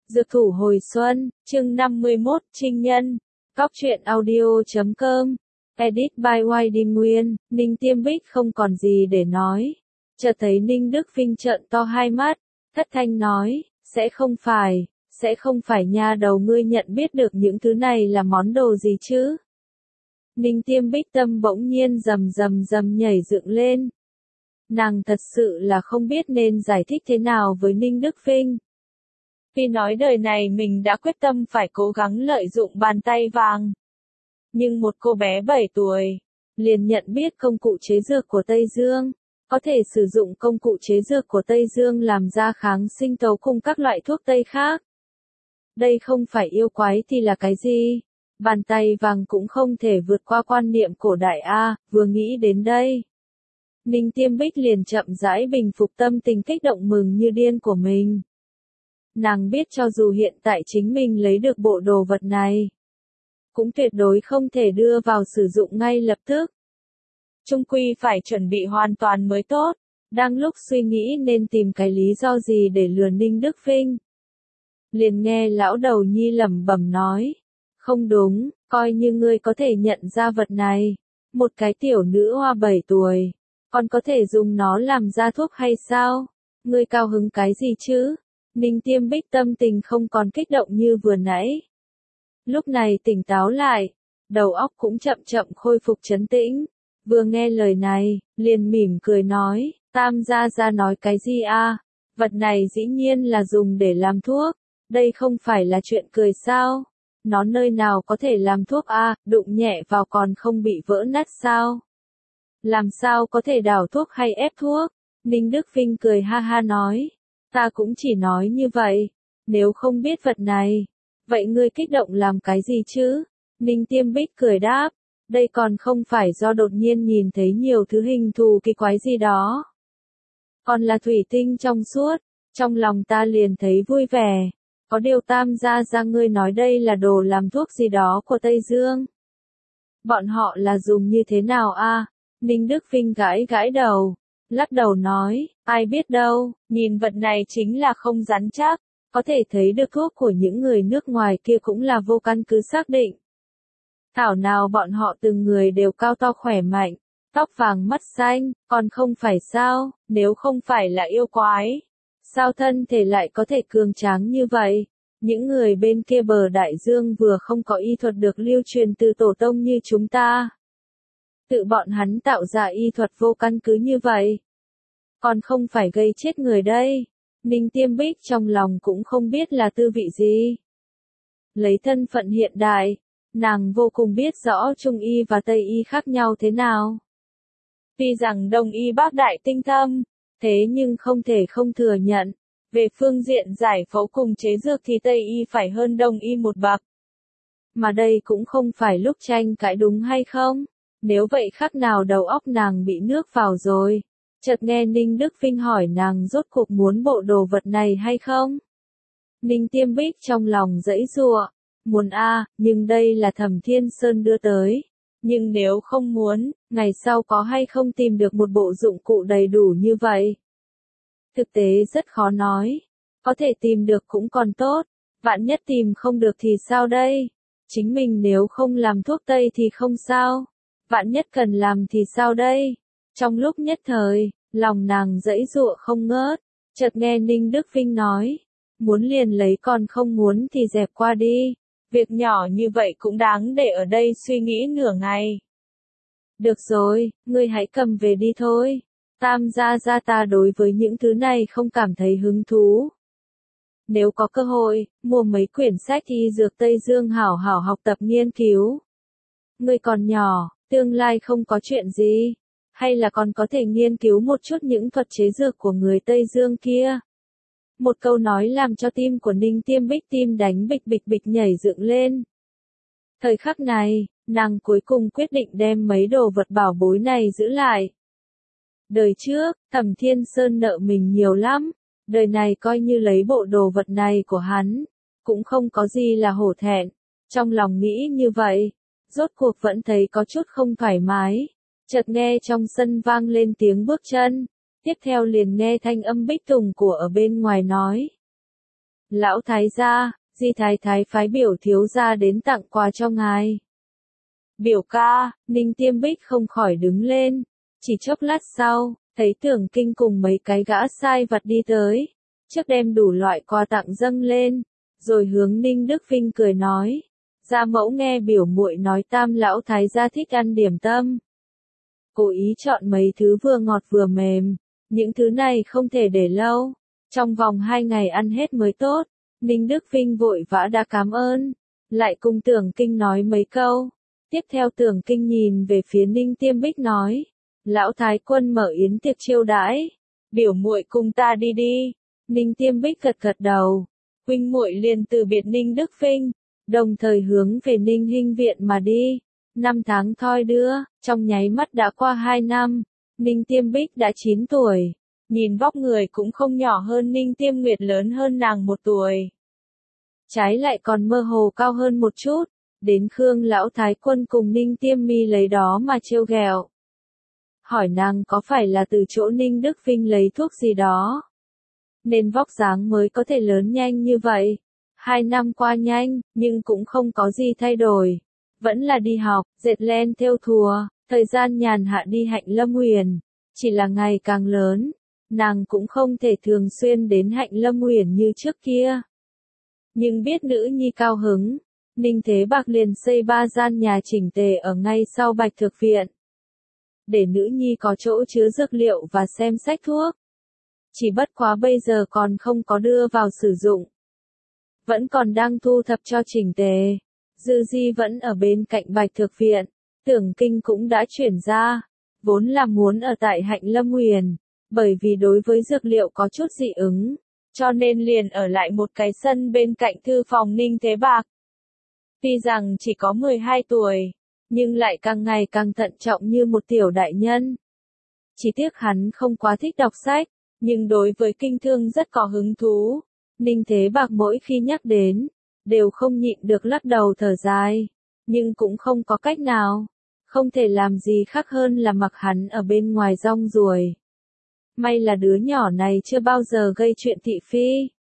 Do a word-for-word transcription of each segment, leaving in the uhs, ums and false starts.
Dược thủ hồi xuân, chương năm mươi mốt, Trinh Nhân. Cóc truyện audio chấm com. Edit by Y D Nguyên. Ninh Tiêm Bích không còn gì để nói. Chợt thấy Ninh Đức Vinh trợn to hai mắt. Thất thanh nói, sẽ không phải, sẽ không phải nha đầu ngươi nhận biết được những thứ này là món đồ gì chứ? Ninh Tiêm Bích tâm bỗng nhiên rầm rầm rầm nhảy dựng lên. Nàng thật sự là không biết nên giải thích thế nào với Ninh Đức Vinh. Vì nói đời này mình đã quyết tâm phải cố gắng lợi dụng bàn tay vàng. Nhưng một cô bé bảy tuổi, liền nhận biết công cụ chế dược của Tây Dương, có thể sử dụng công cụ chế dược của Tây Dương làm ra kháng sinh tố cùng các loại thuốc Tây khác. Đây không phải yêu quái thì là cái gì? Bàn tay vàng cũng không thể vượt qua quan niệm cổ đại a, vừa nghĩ đến đây. Ninh Tiêm Bích liền chậm rãi bình phục tâm tình kích động mừng như điên của mình. Nàng biết cho dù hiện tại chính mình lấy được bộ đồ vật này, cũng tuyệt đối không thể đưa vào sử dụng ngay lập tức. Chung quy phải chuẩn bị hoàn toàn mới tốt. Đang lúc suy nghĩ nên tìm cái lý do gì để lừa Ninh Đức Vinh, liền nghe lão đầu nhi lẩm bẩm nói, không đúng, coi như ngươi có thể nhận ra vật này, một cái tiểu nữ hoa bảy tuổi, còn có thể dùng nó làm ra thuốc hay sao? Ngươi cao hứng cái gì chứ? Ninh Tiêm Bích tâm tình không còn kích động như vừa nãy. Lúc này tỉnh táo lại, đầu óc cũng chậm chậm khôi phục trấn tĩnh. Vừa nghe lời này, liền mỉm cười nói, Tam gia gia nói cái gì a? Vật này dĩ nhiên là dùng để làm thuốc, đây không phải là chuyện cười sao? Nó nơi nào có thể làm thuốc a, đụng nhẹ vào còn không bị vỡ nát sao? Làm sao có thể đảo thuốc hay ép thuốc? Ninh Đức Vinh cười ha ha nói, ta cũng chỉ nói như vậy, nếu không biết vật này, vậy ngươi kích động làm cái gì chứ? Ninh Tiêm Bích cười đáp, đây còn không phải do đột nhiên nhìn thấy nhiều thứ hình thù kỳ quái gì đó. Còn là thủy tinh trong suốt, trong lòng ta liền thấy vui vẻ. Có điều Tam gia gia ngươi nói đây là đồ làm thuốc gì đó của Tây Dương. Bọn họ là dùng như thế nào a? Ninh Đức Vinh gãi gãi đầu, lắc đầu nói, ai biết đâu, nhìn vật này chính là không rắn chắc, có thể thấy được thuốc của những người nước ngoài kia cũng là vô căn cứ xác định. Thảo nào bọn họ từng người đều cao to khỏe mạnh, tóc vàng mắt xanh, còn không phải sao, nếu không phải là yêu quái, sao thân thể lại có thể cường tráng như vậy? Những người bên kia bờ đại dương vừa không có y thuật được lưu truyền từ tổ tông như chúng ta. Tự bọn hắn tạo ra y thuật vô căn cứ như vậy, còn không phải gây chết người đây. Ninh Tiêm Bích trong lòng cũng không biết là tư vị gì. Lấy thân phận hiện đại, nàng vô cùng biết rõ Trung y và Tây y khác nhau thế nào. Tuy rằng Đông y bác đại tinh thâm, thế nhưng không thể không thừa nhận, về phương diện giải phẫu cùng chế dược thì Tây y phải hơn Đông y một bậc. Mà đây cũng không phải lúc tranh cãi đúng hay không? Nếu vậy khác nào đầu óc nàng bị nước vào rồi. Chợt nghe Ninh Đức Vinh hỏi nàng rốt cuộc muốn bộ đồ vật này hay không? Ninh Tiêm Bích trong lòng giãy giụa, muốn a, nhưng đây là Thẩm Thiên Sơn đưa tới. Nhưng nếu không muốn, ngày sau có hay không tìm được một bộ dụng cụ đầy đủ như vậy? Thực tế rất khó nói, có thể tìm được cũng còn tốt, vạn nhất tìm không được thì sao đây? Chính mình nếu không làm thuốc Tây thì không sao, vạn nhất cần làm thì sao đây? Trong lúc nhất thời, lòng nàng giãy giụa không ngớt, chợt nghe Ninh Đức Vinh nói, muốn liền lấy còn không muốn thì dẹp qua đi, việc nhỏ như vậy cũng đáng để ở đây suy nghĩ nửa ngày. Được rồi, ngươi hãy cầm về đi thôi, Tam gia gia ta đối với những thứ này không cảm thấy hứng thú. Nếu có cơ hội, mua mấy quyển sách y dược Tây Dương hảo hảo học tập nghiên cứu. Ngươi còn nhỏ, tương lai không có chuyện gì, hay là còn có thể nghiên cứu một chút những thuật chế dược của người Tây Dương kia. Một câu nói làm cho tim của Ninh Tiêm Bích tim đánh bịch bịch bịch nhảy dựng lên. Thời khắc này, nàng cuối cùng quyết định đem mấy đồ vật bảo bối này giữ lại. Đời trước, Thẩm Thiên Sơn nợ mình nhiều lắm, đời này coi như lấy bộ đồ vật này của hắn, cũng không có gì là hổ thẹn. Trong lòng nghĩ như vậy, rốt cuộc vẫn thấy có chút không thoải mái. Chợt nghe trong sân vang lên tiếng bước chân, tiếp theo liền nghe thanh âm Bích Tùng của ở bên ngoài nói. Lão thái gia, Di thái thái phái biểu thiếu gia đến tặng quà cho ngài. Biểu ca, Ninh Tiêm Bích không khỏi đứng lên, chỉ chốc lát sau, thấy Tưởng Kinh cùng mấy cái gã sai vặt đi tới, trước đem đủ loại quà tặng dâng lên, rồi hướng Ninh Đức Vinh cười nói, gia mẫu nghe biểu muội nói Tam lão thái gia thích ăn điểm tâm. Cố ý chọn mấy thứ vừa ngọt vừa mềm, những thứ này không thể để lâu, trong vòng hai ngày ăn hết mới tốt. Ninh Đức Vinh vội vã đã cảm ơn, lại cùng Tưởng Kinh nói mấy câu. Tiếp theo Tưởng Kinh nhìn về phía Ninh Tiêm Bích nói, lão thái quân mở yến tiệc chiêu đãi, biểu muội cùng ta đi đi. Ninh Tiêm Bích gật gật đầu, huynh muội liền từ biệt Ninh Đức Vinh, đồng thời hướng về Ninh Hinh viện mà đi. Năm tháng thoi đưa, trong nháy mắt đã qua hai năm, Ninh Tiêm Bích đã chín tuổi, nhìn vóc người cũng không nhỏ hơn Ninh Tiêm Nguyệt, lớn hơn nàng một tuổi. Trái lại còn mơ hồ cao hơn một chút, đến Khương lão thái quân cùng Ninh Tiêm Mi lấy đó mà trêu ghẹo. Hỏi nàng có phải là từ chỗ Ninh Đức Vinh lấy thuốc gì đó, nên vóc dáng mới có thể lớn nhanh như vậy. Hai năm qua nhanh, nhưng cũng không có gì thay đổi. Vẫn là đi học, dệt len thêu thùa, thời gian nhàn hạ đi Hạnh Lâm Uyển, chỉ là ngày càng lớn, nàng cũng không thể thường xuyên đến Hạnh Lâm Uyển như trước kia. Nhưng biết nữ nhi cao hứng, Ninh Thế Bạc liền xây ba gian nhà chỉnh tề ở ngay sau Bạch Thực Viện, để nữ nhi có chỗ chứa dược liệu và xem sách thuốc. Chỉ bất quá bây giờ còn không có đưa vào sử dụng, vẫn còn đang thu thập cho chỉnh tề. Dư Di vẫn ở bên cạnh Bạch Thực Viện, Tưởng Kinh cũng đã chuyển ra, vốn là muốn ở tại Hạnh Lâm Uyển, bởi vì đối với dược liệu có chút dị ứng, cho nên liền ở lại một cái sân bên cạnh thư phòng Ninh Thế Bạc. Tuy rằng chỉ có mười hai tuổi, nhưng lại càng ngày càng thận trọng như một tiểu đại nhân. Chỉ tiếc hắn không quá thích đọc sách, nhưng đối với kinh thương rất có hứng thú. Ninh Thế Bạc mỗi khi nhắc đến, đều không nhịn được lắc đầu thở dài, nhưng cũng không có cách nào, không thể làm gì khác hơn là mặc hắn ở bên ngoài rong ruổi. May là đứa nhỏ này chưa bao giờ gây chuyện thị phi,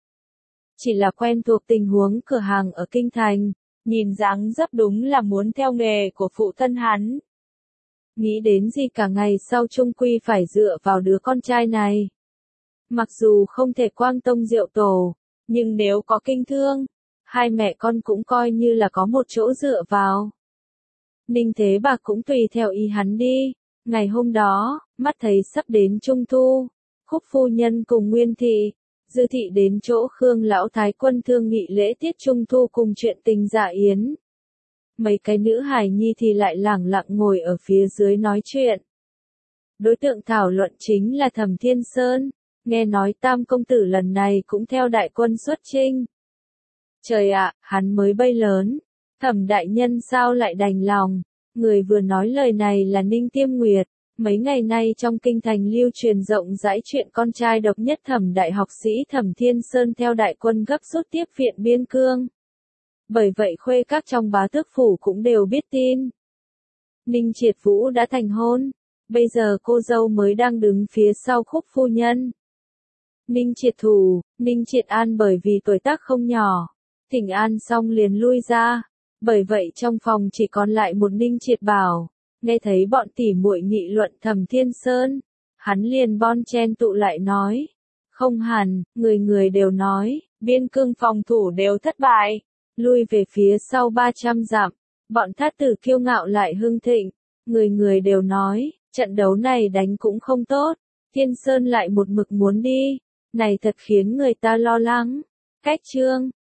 chỉ là quen thuộc tình huống cửa hàng ở Kinh Thành, nhìn dáng dấp đúng là muốn theo nghề của phụ thân hắn. Nghĩ đến gì cả ngày sau chung quy phải dựa vào đứa con trai này. Mặc dù không thể quang tông diệu tổ, nhưng nếu có kinh thương, hai mẹ con cũng coi như là có một chỗ dựa vào. Ninh Thế Bạc cũng tùy theo ý hắn đi. Ngày hôm đó, mắt thấy sắp đến Trung Thu, Khúc phu nhân cùng Nguyên thị, Dư thị đến chỗ Khương lão thái quân thương nghị lễ tiết Trung Thu cùng chuyện tình dạ yến. Mấy cái nữ hài nhi thì lại lẳng lặng ngồi ở phía dưới nói chuyện. Đối tượng thảo luận chính là Thẩm Thiên Sơn, nghe nói Tam công tử lần này cũng theo đại quân xuất chinh. Trời ạ, hắn mới bay lớn, Thẩm đại nhân sao lại đành lòng. Người vừa nói lời này là Ninh Tiêm Nguyệt. Mấy ngày nay trong kinh thành lưu truyền rộng rãi chuyện con trai độc nhất Thẩm đại học sĩ Thẩm Thiên Sơn theo đại quân gấp rút tiếp viện biên cương. Bởi vậy khuê các trong bá tước phủ cũng đều biết tin. Ninh Triệt Vũ đã thành hôn, bây giờ cô dâu mới đang đứng phía sau Khúc phu nhân. Ninh Triệt Thủ, Ninh Triệt An bởi vì tuổi tác không nhỏ, thỉnh an xong liền lui ra, bởi vậy trong phòng chỉ còn lại một Ninh Triệt Bảo. Nghe thấy bọn tỉ muội nghị luận Thẩm Thiên Sơn, hắn liền bon chen tụ lại nói, không hẳn, người người đều nói, biên cương phòng thủ đều thất bại, lui về phía sau ba trăm dặm, bọn thát tử kiêu ngạo lại hưng thịnh, người người đều nói, trận đấu này đánh cũng không tốt, Thiên Sơn lại một mực muốn đi, này thật khiến người ta lo lắng. Cách chương